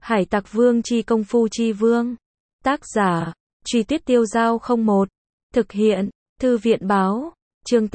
Hải Tặc Vương chi công phu chi vương. Tác giả, Truy Tuyết Tiêu Giao 01. Thực hiện, Thư viện báo. Chương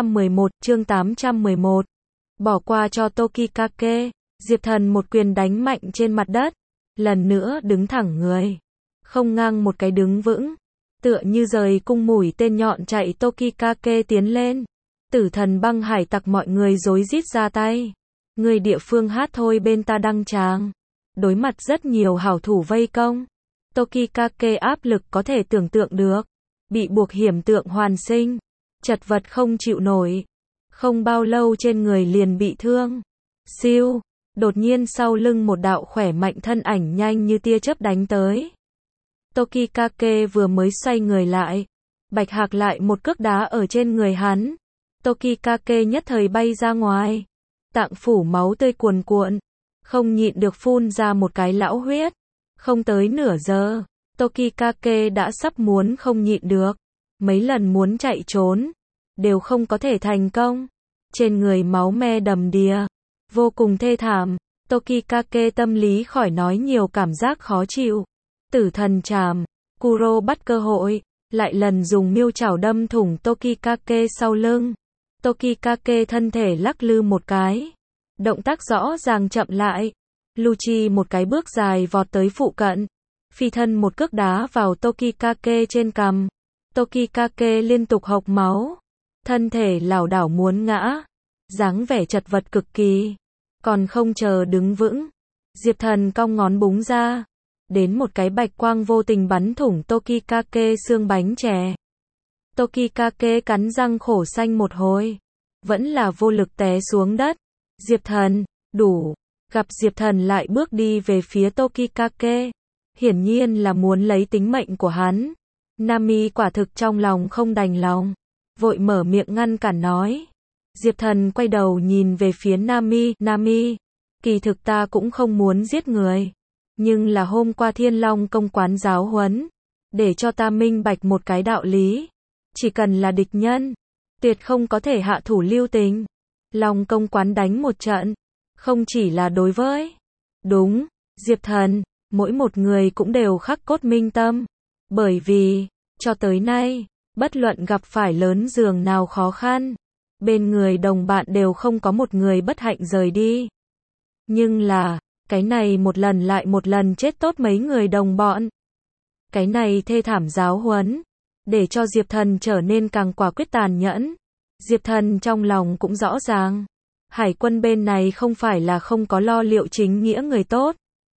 811. Bỏ qua cho Tokikake. Diệp Thần một quyền đánh mạnh trên mặt đất. Lần nữa đứng thẳng người. Không ngang một cái đứng vững. Tựa như rời cung mũi tên nhọn chạy Tokikake tiến lên. Tử Thần Băng Hải Tặc mọi người rối rít ra tay. Người địa phương hát thôi bên ta đăng tràng. Đối mặt rất nhiều hảo thủ vây công. Tokikake áp lực có thể tưởng tượng được. Bị buộc hiểm tượng hoàn sinh. Chật vật không chịu nổi. Không bao lâu trên người liền bị thương. Siêu. Đột nhiên sau lưng một đạo khỏe mạnh thân ảnh nhanh như tia chớp đánh tới. Tokikake vừa mới xoay người lại. Bạch Hạc lại một cước đá ở trên người hắn. Tokikake nhất thời bay ra ngoài. Tạng phủ máu tươi cuồn cuộn. Không nhịn được phun ra một cái lão huyết. Không tới nửa giờ, Tokikake đã sắp muốn không nhịn được. Mấy lần muốn chạy trốn, đều không có thể thành công. Trên người máu me đầm đìa, vô cùng thê thảm. Tokikake tâm lý khỏi nói nhiều cảm giác khó chịu. Tử Thần Trảm, Kuro bắt cơ hội, lại lần dùng miêu chảo đâm thủng Tokikake sau lưng. Tokikake thân thể lắc lư một cái. Động tác rõ ràng chậm lại. Lucci một cái bước dài vọt tới phụ cận. Phi thân một cước đá vào Tokikake trên cằm. Tokikake liên tục hộc máu. Thân thể lảo đảo muốn ngã. Dáng vẻ chật vật cực kỳ. Còn không chờ đứng vững. Diệp Thần cong ngón búng ra. Đến một cái bạch quang vô tình bắn thủng Tokikake xương bánh chè. Tokikake cắn răng khổ xanh một hồi. Vẫn là vô lực té xuống đất. Diệp Thần, đủ. Gặp Diệp Thần lại bước đi về phía Tokikake. Hiển nhiên là muốn lấy tính mệnh của hắn. Nami quả thực trong lòng không đành lòng. Vội mở miệng ngăn cản nói. Diệp Thần quay đầu nhìn về phía Nami. Nami, kỳ thực ta cũng không muốn giết người. Nhưng là hôm qua Thiên Long công quán giáo huấn. Để cho ta minh bạch một cái đạo lý. Chỉ cần là địch nhân, tuyệt không có thể hạ thủ lưu tình. Long công quán đánh một trận. Không chỉ là đối với. Đúng, Diệp Thần, mỗi một người cũng đều khắc cốt minh tâm. Bởi vì, cho tới nay, bất luận gặp phải lớn giường nào khó khăn, bên người đồng bạn đều không có một người bất hạnh rời đi. Nhưng là, cái này một lần lại một lần chết tốt mấy người đồng bọn. Cái này thê thảm giáo huấn, để cho Diệp Thần trở nên càng quả quyết tàn nhẫn. Diệp Thần trong lòng cũng rõ ràng. Hải quân bên này không phải là không có lo liệu chính nghĩa người tốt.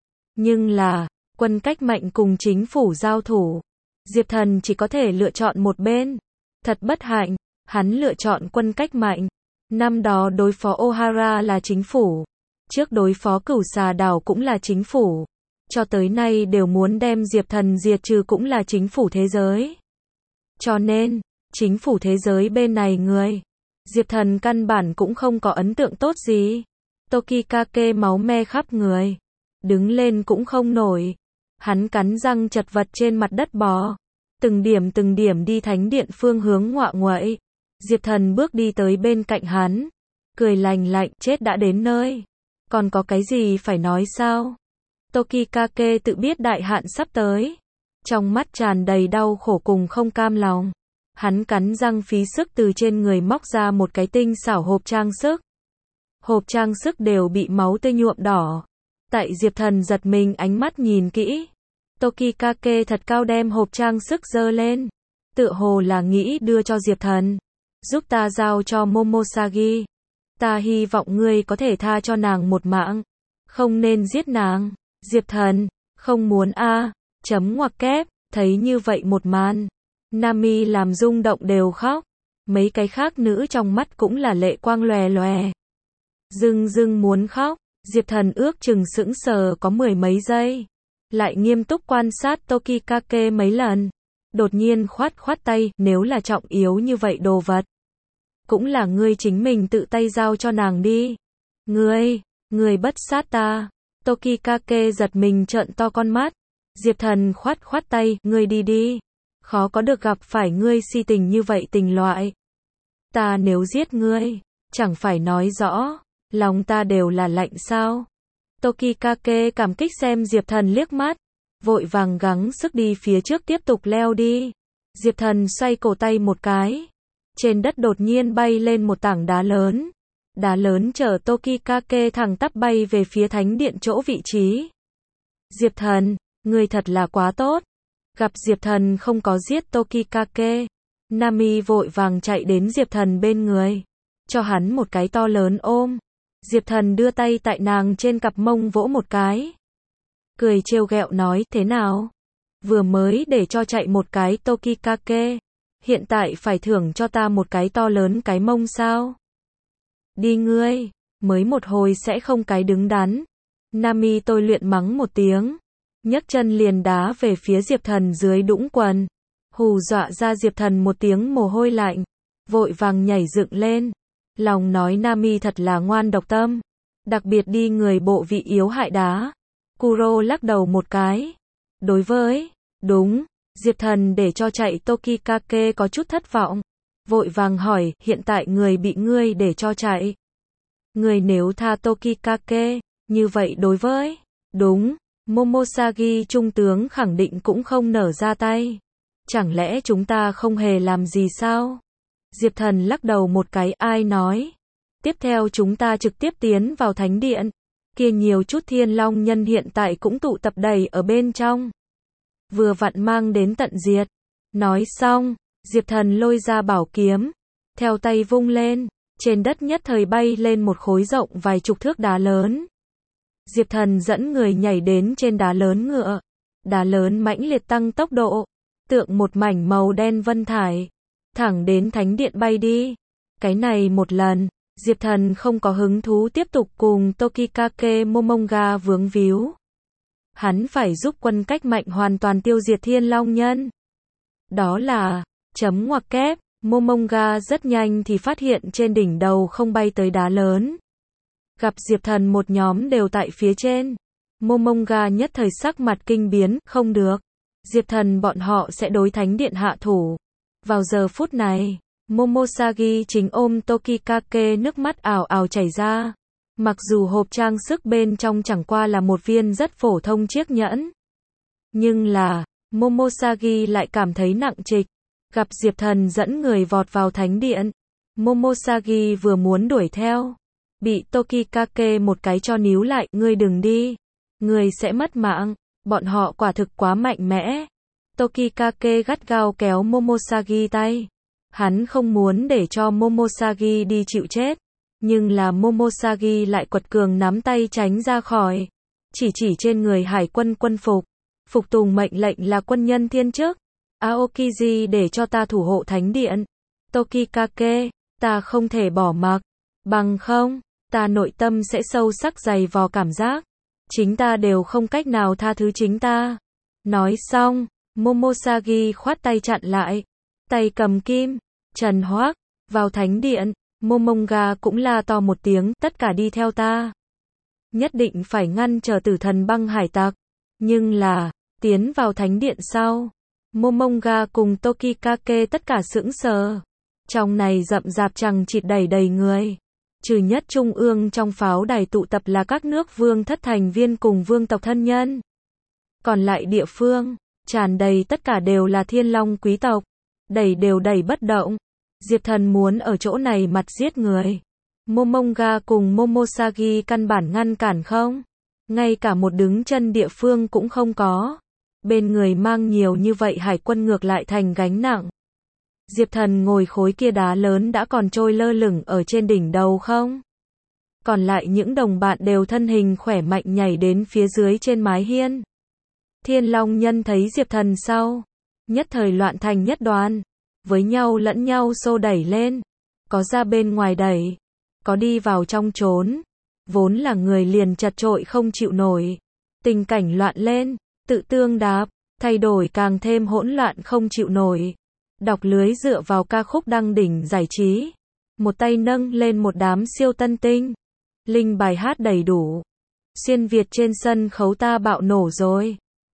Nhưng là, quân cách mệnh cùng chính phủ giao thủ. Diệp Thần chỉ có thể lựa chọn một bên. Thật bất hạnh, hắn lựa chọn quân cách mệnh. Năm đó đối phó Ohara là chính phủ. Trước đối phó Cửu Xà Đảo cũng là chính phủ. Cho tới nay đều muốn đem Diệp Thần diệt trừ cũng là chính phủ thế giới. Cho nên, chính phủ thế giới bên này người. Diệp Thần căn bản cũng không có ấn tượng tốt gì. Tokikake máu me khắp người. Đứng lên cũng không nổi. Hắn cắn răng chật vật trên mặt đất bò. Từng điểm đi thánh điện phương hướng ngoạ nguậy. Diệp Thần bước đi tới bên cạnh hắn. Cười lành lạnh, chết đã đến nơi. Còn có cái gì phải nói sao? Tokikake tự biết đại hạn sắp tới. Trong mắt tràn đầy đau khổ cùng không cam lòng. Hắn cắn răng phí sức từ trên người móc ra một cái tinh xảo hộp trang sức. Hộp trang sức đều bị máu tươi nhuộm đỏ. Tại Diệp Thần giật mình ánh mắt nhìn kỹ. Tokikake thật cao đem hộp trang sức giơ lên. Tựa hồ là nghĩ đưa cho Diệp Thần. Giúp ta giao cho Momosagi. Ta hy vọng ngươi có thể tha cho nàng một mạng. Không nên giết nàng. Diệp Thần, không muốn a. Chấm ngoặc kép, thấy như vậy một màn. Nami làm rung động đều khóc. Mấy cái khác nữ trong mắt cũng là lệ quang lòe lòe. Dưng muốn khóc. Diệp Thần ước chừng sững sờ có mười mấy giây. Lại nghiêm túc quan sát Tokikake mấy lần. Đột nhiên khoát tay, nếu là trọng yếu như vậy đồ vật. Cũng là ngươi chính mình tự tay giao cho nàng đi. Ngươi bất sát ta. Tokikake giật mình trợn to con mắt. Diệp Thần khoát tay, ngươi đi. Khó có được gặp phải ngươi si tình như vậy tình loại. Ta nếu giết ngươi, chẳng phải nói rõ, lòng ta đều là lạnh sao? Tokikake cảm kích xem Diệp Thần liếc mắt, vội vàng gắng sức đi phía trước tiếp tục leo đi. Diệp Thần xoay cổ tay một cái. Trên đất đột nhiên bay lên một tảng đá lớn. Đá lớn chở Tokikake thẳng tắp bay về phía thánh điện chỗ vị trí. Diệp Thần, ngươi thật là quá tốt. Gặp Diệp Thần không có giết Tokikake, Nami vội vàng chạy đến Diệp Thần bên người, cho hắn một cái to lớn ôm. Diệp Thần đưa tay tại nàng trên cặp mông vỗ một cái. Cười trêu ghẹo nói, thế nào? Vừa mới để cho chạy một cái Tokikake, hiện tại phải thưởng cho ta một cái to lớn cái mông sao? Đi ngươi, mới một hồi sẽ không cái đứng đắn. Nami tôi luyện mắng một tiếng, nhấc chân liền đá về phía Diệp Thần dưới đũng quần, hù dọa ra Diệp Thần một tiếng mồ hôi lạnh, vội vàng nhảy dựng lên. Lòng nói Nami thật là ngoan độc tâm, đặc biệt đi người bộ vị yếu hại đá. Kuro lắc đầu một cái. Đối với, đúng, Diệp Thần để cho chạy Tokikake có chút thất vọng, vội vàng hỏi, hiện tại người bị ngươi để cho chạy. Người nếu tha Tokikake, như vậy đối với, đúng, Momosagi trung tướng khẳng định cũng không nở ra tay. Chẳng lẽ chúng ta không hề làm gì sao? Diệp Thần lắc đầu một cái, ai nói. Tiếp theo chúng ta trực tiếp tiến vào thánh điện. Kia nhiều chút thiên long nhân hiện tại cũng tụ tập đầy ở bên trong. Vừa vặn mang đến tận diệt. Nói xong, Diệp Thần lôi ra bảo kiếm, theo tay vung lên, trên đất nhất thời bay lên một khối rộng vài chục thước đá lớn. Diệp Thần dẫn người nhảy đến trên đá lớn ngựa. Đá lớn mãnh liệt tăng tốc độ, tượng một mảnh màu đen vân thải, thẳng đến thánh điện bay đi. Cái này một lần, Diệp Thần không có hứng thú tiếp tục cùng Tokikake Momonga vướng víu. Hắn phải giúp quân cách mạnh hoàn toàn tiêu diệt thiên long nhân. Đó là, chấm ngoặc kép, Momonga rất nhanh thì phát hiện trên đỉnh đầu không bay tới đá lớn. Gặp Diệp Thần một nhóm đều tại phía trên. Momonga nhất thời sắc mặt kinh biến, không được. Diệp Thần bọn họ sẽ đối thánh điện hạ thủ. Vào giờ phút này, Momosagi chính ôm Tokikake nước mắt ào ào chảy ra. Mặc dù hộp trang sức bên trong chẳng qua là một viên rất phổ thông chiếc nhẫn. Nhưng là, Momosagi lại cảm thấy nặng trịch. Gặp Diệp Thần dẫn người vọt vào thánh điện. Momosagi vừa muốn đuổi theo, bị Tokikake một cái cho níu lại, ngươi đừng đi. Ngươi sẽ mất mạng. Bọn họ quả thực quá mạnh mẽ. Tokikake gắt gao kéo Momosagi tay. Hắn không muốn để cho Momosagi đi chịu chết. Nhưng là Momosagi lại quật cường nắm tay tránh ra khỏi. Chỉ trên người hải quân quân phục. Phục tùng mệnh lệnh là quân nhân thiên chức. Aokiji để cho ta thủ hộ thánh điện. Tokikake, ta không thể bỏ mặc. Bằng không, ta nội tâm sẽ sâu sắc dày vò cảm giác. Chính ta đều không cách nào tha thứ chính ta. Nói xong, Momosagi khoát tay chặn lại. Tay cầm kim, trần hoác, vào thánh điện. Momonga cũng la to một tiếng, tất cả đi theo ta. Nhất định phải ngăn trở tử thần băng hải tặc. Nhưng là, tiến vào thánh điện sau, Momonga cùng Tokikake tất cả sững sờ. Trong này rậm rạp chằng chịt đầy đầy người. Trừ nhất trung ương trong pháo đài tụ tập là các nước vương thất thành viên cùng vương tộc thân nhân. Còn lại địa phương, tràn đầy tất cả đều là thiên long quý tộc. Đẩy đều đẩy bất động. Diệp Thần muốn ở chỗ này mặt giết người. Momonga cùng Momosagi căn bản ngăn cản không. Ngay cả một đứng chân địa phương cũng không có. Bên người mang nhiều như vậy hải quân ngược lại thành gánh nặng. Diệp Thần ngồi khối kia đá lớn đã còn trôi lơ lửng ở trên đỉnh đầu không? Còn lại những đồng bạn đều thân hình khỏe mạnh nhảy đến phía dưới trên mái hiên. Thiên Long nhân thấy Diệp Thần sau, nhất thời loạn thành nhất đoàn, với nhau lẫn nhau xô đẩy lên, có ra bên ngoài đẩy, có đi vào trong trốn, vốn là người liền chật trội không chịu nổi. Tình cảnh loạn lên, tự tương đáp, thay đổi càng thêm hỗn loạn không chịu nổi. Đọc lưới dựa vào ca khúc đăng đỉnh giải trí. Một tay nâng lên một đám siêu tân tinh. Linh bài hát đầy đủ. Xuyên Việt trên sân khấu ta bạo nổ rồi.